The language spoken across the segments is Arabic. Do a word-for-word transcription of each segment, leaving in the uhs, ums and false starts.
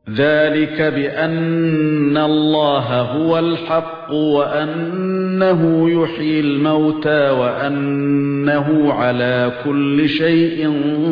ذَلِكَ بِأَنَّ اللَّهَ هُوَ الْحَقُّ وَأَنَّهُ يُحْيِي الْمَوْتَى وَأَنَّهُ عَلَى كُلِّ شَيْءٍ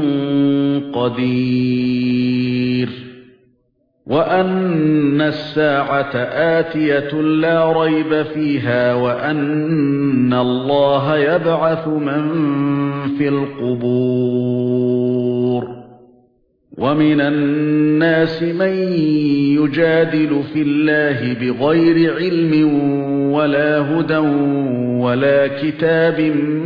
قَدِيرٌ وَأَنَّ السَّاعَةَ آتِيَةٌ لَا رَيْبَ فِيهَا وَأَنَّ اللَّهَ يَبْعَثُ مَن فِي الْقُبُورِ وَمِنَ النَّاسِ مَن يُجَادِلُ فِي اللَّهِ بِغَيْرِ عِلْمٍ وَلَا هُدًى وَلَا كِتَابٍ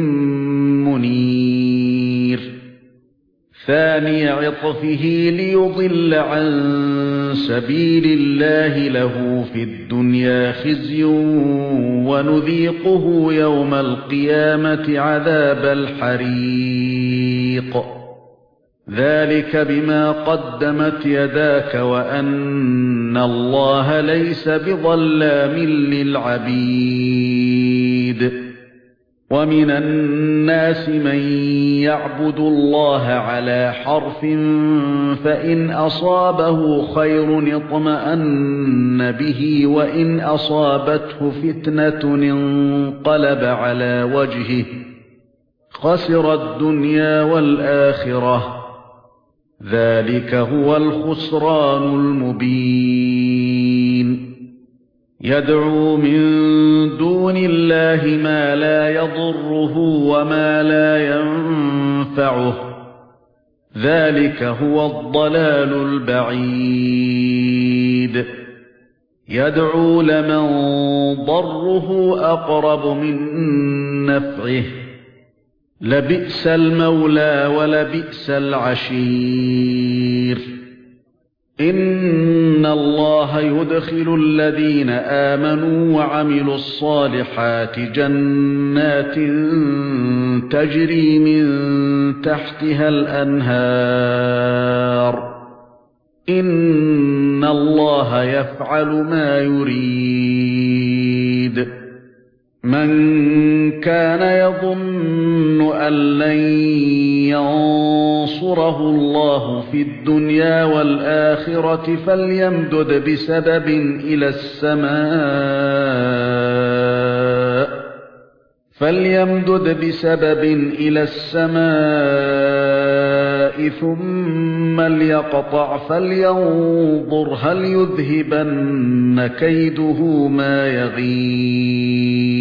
مُنِيرٍ ثَانِيَ عِطْفِهِ لِيُضِلَّ عَن سَبِيلِ اللَّهِ لَهُ فِي الدُّنْيَا خِزْيٌ وَنُذِيقُهُ يَوْمَ الْقِيَامَةِ عَذَابَ الْحَرِيقِ ذَلِكَ بِمَا قَدَّمَتْ يَدَاكَ وَأَنَّ اللَّهَ لَيْسَ بِظَلَّامٍ لِلْعَبِيدِ وَمِنَ النَّاسِ مَن يَعْبُدُ اللَّهَ عَلَى حَرْفٍ فَإِنْ أَصَابَهُ خَيْرٌ اطْمَأَنَّ بِهِ وَإِنْ أَصَابَتْهُ فِتْنَةٌ انقَلَبَ عَلَى وَجْهِهِ خَسِرَ الدُّنْيَا وَالْآخِرَةَ ذَلِكَ هُوَ الْخُسْرَانُ الْمُبِينُ يَدْعُو مِن دُونِ اللَّهِ مَا لَا يَضُرُّهُ وَمَا لا يَنفَعُهُ ذَلِكَ هُوَ الضَّلَالُ الْبَعِيدُ يَدْعُو لَمَن ضَرُّهُ أَقْرَبُ مِن نَّفْعِهِ لَبِئْسَ الْمَوْلَى وَلَبِئْسَ الْعَشِيرُ إِنَّ اللَّهَ يُدْخِلُ الَّذِينَ آمَنُوا وَعَمِلُوا الصَّالِحَاتِ جَنَّاتٍ تَجْرِي مِن تَحْتِهَا الْأَنْهَارُ إِنَّ اللَّهَ يَفْعَلُ مَا يُرِيدُ مَن كَانَ يَظُنُّ أَن لَّن يَنصُرَهُ اللَّهُ فِي الدُّنْيَا وَالْآخِرَةِ فَلْيَمْدُدْ بِسَبَبٍ إِلَى السَّمَاءِ فَلْيَمْدُدْ بِسَبَبٍ إِلَى السَّمَاءِ ثُمَّ لْيَقْطَعْ فَلْيَنظُرْ هَلْ يُذْهِبَنَّ كَيْدُهُ مَا يَغِيظُ